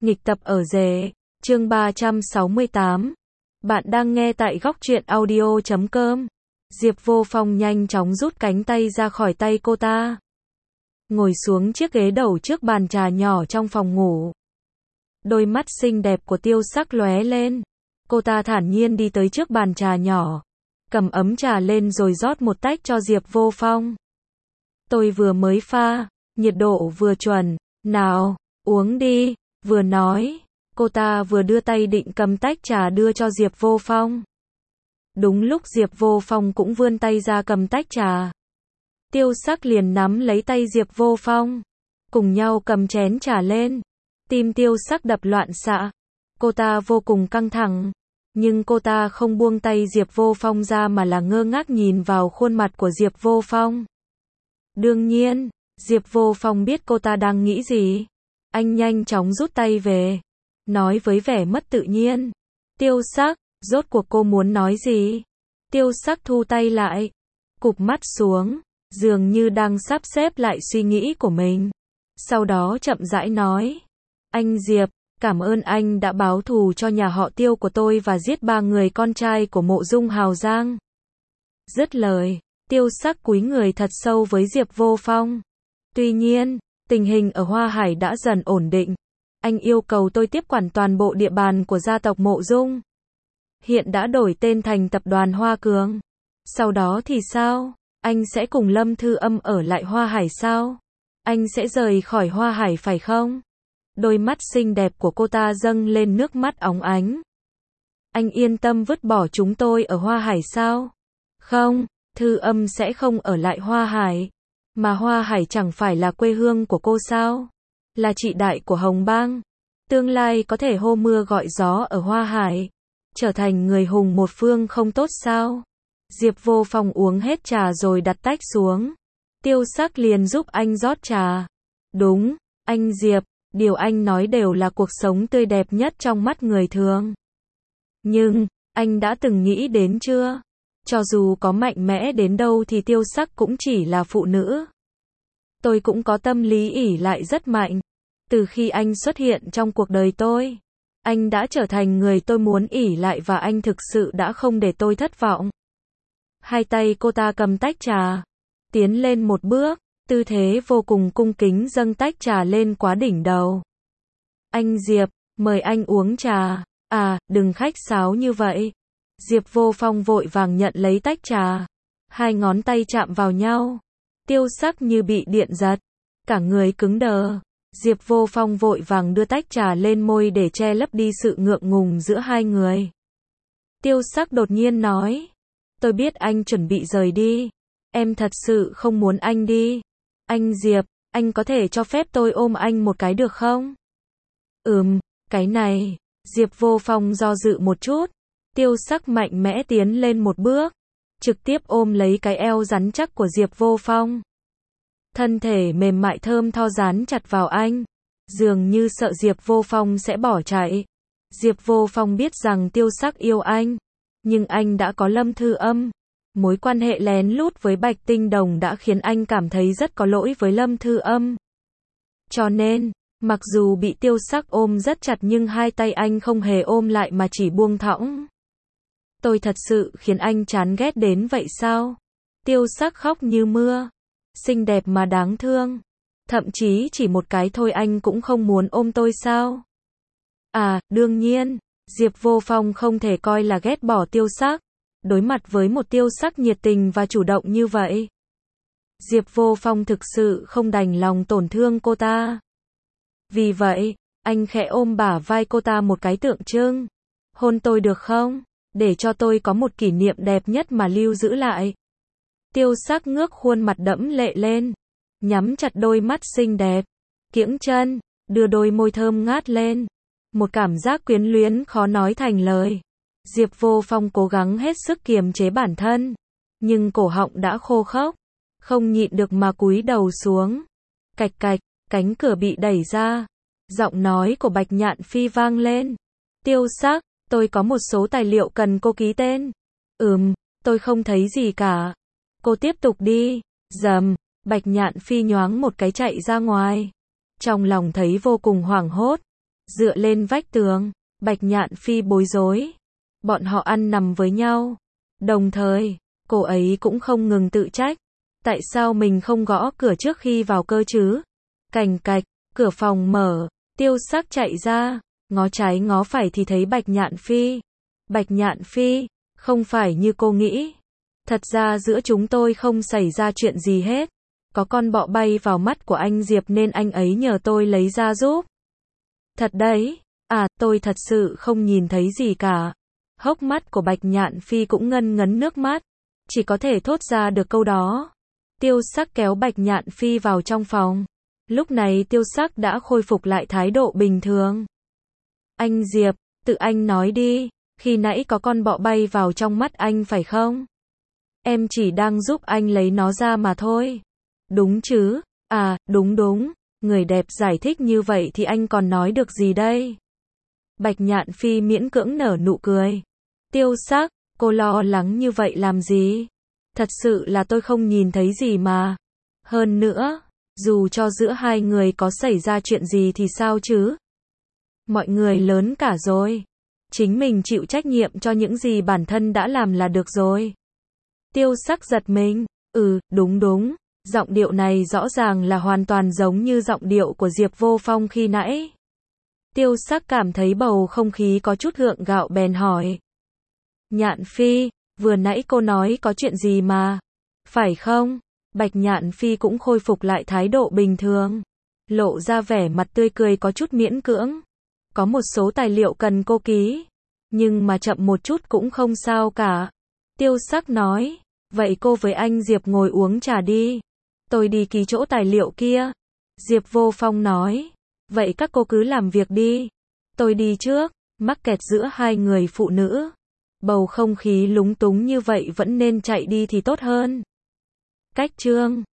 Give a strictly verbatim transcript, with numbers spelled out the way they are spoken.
Nghịch tập ở rể, chương ba trăm sáu mươi tám. Bạn đang nghe tại góc truyện audio chấm com. Diệp Vô Phong nhanh chóng rút cánh tay ra khỏi tay cô ta. Ngồi xuống chiếc ghế đầu trước bàn trà nhỏ trong phòng ngủ. Đôi mắt xinh đẹp của Tiêu Sắc lóe lên. Cô ta thản nhiên đi tới trước bàn trà nhỏ. Cầm ấm trà lên rồi rót một tách cho Diệp Vô Phong. Tôi vừa mới pha, nhiệt độ vừa chuẩn. Nào, uống đi. Vừa nói, cô ta vừa đưa tay định cầm tách trà đưa cho Diệp Vô Phong. Đúng lúc Diệp Vô Phong cũng vươn tay ra cầm tách trà. Tiêu Sắc liền nắm lấy tay Diệp Vô Phong. Cùng nhau cầm chén trà lên. Tim Tiêu Sắc đập loạn xạ. Cô ta vô cùng căng thẳng. Nhưng cô ta không buông tay Diệp Vô Phong ra mà là ngơ ngác nhìn vào khuôn mặt của Diệp Vô Phong. Đương nhiên, Diệp Vô Phong biết cô ta đang nghĩ gì. Anh nhanh chóng rút tay về. Nói với vẻ mất tự nhiên. Tiêu Sắc, rốt cuộc cô muốn nói gì? Tiêu Sắc thu tay lại. Cụp mắt xuống. Dường như đang sắp xếp lại suy nghĩ của mình. Sau đó chậm rãi nói. Anh Diệp, cảm ơn anh đã báo thù cho nhà họ Tiêu của tôi và giết ba người con trai của Mộ Dung Hào Giang. Dứt lời, Tiêu Sắc cúi người thật sâu với Diệp Vô Phong. Tuy nhiên, tình hình ở Hoa Hải đã dần ổn định. Anh yêu cầu tôi tiếp quản toàn bộ địa bàn của gia tộc Mộ Dung. Hiện đã đổi tên thành tập đoàn Hoa Cường. Sau đó thì sao? Anh sẽ cùng Lâm Thư Âm ở lại Hoa Hải sao? Anh sẽ rời khỏi Hoa Hải phải không? Đôi mắt xinh đẹp của cô ta dâng lên nước mắt óng ánh. Anh yên tâm vứt bỏ chúng tôi ở Hoa Hải sao? Không, Thư Âm sẽ không ở lại Hoa Hải. Mà Hoa Hải chẳng phải là quê hương của cô sao? Là chị đại của Hồng Bang. Tương lai có thể hô mưa gọi gió ở Hoa Hải. Trở thành người hùng một phương không tốt sao? Diệp Vô Phong uống hết trà rồi đặt tách xuống. Tiêu Sắc liền giúp anh rót trà. Đúng, anh Diệp, điều anh nói đều là cuộc sống tươi đẹp nhất trong mắt người thường. Nhưng, anh đã từng nghĩ đến chưa? Cho dù có mạnh mẽ đến đâu thì Tiêu Sắc cũng chỉ là phụ nữ. Tôi cũng có tâm lý ỷ lại rất mạnh. Từ khi anh xuất hiện trong cuộc đời tôi, anh đã trở thành người tôi muốn ỷ lại và anh thực sự đã không để tôi thất vọng. Hai tay cô ta cầm tách trà, tiến lên một bước, tư thế vô cùng cung kính dâng tách trà lên quá đỉnh đầu. Anh Diệp, mời anh uống trà. À, đừng khách sáo như vậy. Diệp Vô Phong vội vàng nhận lấy tách trà. Hai ngón tay chạm vào nhau. Tiêu Sắc như bị điện giật. Cả người cứng đờ. Diệp Vô Phong vội vàng đưa tách trà lên môi để che lấp đi sự ngượng ngùng giữa hai người. Tiêu Sắc đột nhiên nói. Tôi biết anh chuẩn bị rời đi. Em thật sự không muốn anh đi. Anh Diệp, anh có thể cho phép tôi ôm anh một cái được không? Ừm, cái này. Diệp Vô Phong do dự một chút. Tiêu Sắc mạnh mẽ tiến lên một bước. Trực tiếp ôm lấy cái eo rắn chắc của Diệp Vô Phong. Thân thể mềm mại thơm tho dán chặt vào anh. Dường như sợ Diệp Vô Phong sẽ bỏ chạy. Diệp Vô Phong biết rằng Tiêu Sắc yêu anh. Nhưng anh đã có Lâm Thư Âm. Mối quan hệ lén lút với Bạch Tinh Đồng đã khiến anh cảm thấy rất có lỗi với Lâm Thư Âm. Cho nên, mặc dù bị Tiêu Sắc ôm rất chặt nhưng hai tay anh không hề ôm lại mà chỉ buông thõng. Tôi thật sự khiến anh chán ghét đến vậy sao? Tiêu Sắc khóc như mưa. Xinh đẹp mà đáng thương. Thậm chí chỉ một cái thôi anh cũng không muốn ôm tôi sao? À, đương nhiên, Diệp Vô Phong không thể coi là ghét bỏ Tiêu Sắc. Đối mặt với một Tiêu Sắc nhiệt tình và chủ động như vậy, Diệp Vô Phong thực sự không đành lòng tổn thương cô ta. Vì vậy, anh khẽ ôm bả vai cô ta một cái tượng trưng. Hôn tôi được không? Để cho tôi có một kỷ niệm đẹp nhất mà lưu giữ lại. Tiêu Sắc ngước khuôn mặt đẫm lệ lên. Nhắm chặt đôi mắt xinh đẹp. Kiễng chân, đưa đôi môi thơm ngát lên. Một cảm giác quyến luyến khó nói thành lời. Diệp Vô Phong cố gắng hết sức kiềm chế bản thân. Nhưng cổ họng đã khô khốc. Không nhịn được mà cúi đầu xuống. Cạch cạch, cánh cửa bị đẩy ra. Giọng nói của Bạch Nhạn Phi vang lên. Tiêu Sắc, tôi có một số tài liệu cần cô ký tên. Ừm, tôi không thấy gì cả. Cô tiếp tục đi. Dầm, Bạch Nhạn Phi nhoáng một cái chạy ra ngoài. Trong lòng thấy vô cùng hoảng hốt. Dựa lên vách tường, Bạch Nhạn Phi bối rối. Bọn họ ăn nằm với nhau. Đồng thời, cô ấy cũng không ngừng tự trách. Tại sao mình không gõ cửa trước khi vào cơ chứ? Cành cạch, cửa phòng mở, Tiêu Sắc chạy ra, ngó trái ngó phải thì thấy Bạch Nhạn Phi. Bạch Nhạn Phi, không phải như cô nghĩ. Thật ra giữa chúng tôi không xảy ra chuyện gì hết. Có con bọ bay vào mắt của anh Diệp nên anh ấy nhờ tôi lấy ra giúp. Thật đấy, à tôi thật sự không nhìn thấy gì cả. Hốc mắt của Bạch Nhạn Phi cũng ngân ngấn nước mắt. Chỉ có thể thốt ra được câu đó. Tiêu Sắc kéo Bạch Nhạn Phi vào trong phòng. Lúc này Tiêu Sắc đã khôi phục lại thái độ bình thường. Anh Diệp, tự anh nói đi, khi nãy có con bọ bay vào trong mắt anh phải không? Em chỉ đang giúp anh lấy nó ra mà thôi. Đúng chứ? À, đúng đúng, người đẹp giải thích như vậy thì anh còn nói được gì đây? Bạch Nhạn Phi miễn cưỡng nở nụ cười. Tiêu Sắc, cô lo lắng như vậy làm gì? Thật sự là tôi không nhìn thấy gì mà. Hơn nữa, dù cho giữa hai người có xảy ra chuyện gì thì sao chứ? Mọi người lớn cả rồi. Chính mình chịu trách nhiệm cho những gì bản thân đã làm là được rồi. Tiêu Sắc giật mình. Ừ, đúng đúng. Giọng điệu này rõ ràng là hoàn toàn giống như giọng điệu của Diệp Vô Phong khi nãy. Tiêu Sắc cảm thấy bầu không khí có chút gượng gạo bèn hỏi. Nhạn Phi, vừa nãy cô nói có chuyện gì mà? Phải không? Bạch Nhạn Phi cũng khôi phục lại thái độ bình thường. Lộ ra vẻ mặt tươi cười có chút miễn cưỡng. Có một số tài liệu cần cô ký. Nhưng mà chậm một chút cũng không sao cả. Tiêu Sắc nói. Vậy cô với anh Diệp ngồi uống trà đi. Tôi đi ký chỗ tài liệu kia. Diệp Vô Phong nói. Vậy các cô cứ làm việc đi. Tôi đi trước. Mắc kẹt giữa hai người phụ nữ. Bầu không khí lúng túng như vậy vẫn nên chạy đi thì tốt hơn. Cách chương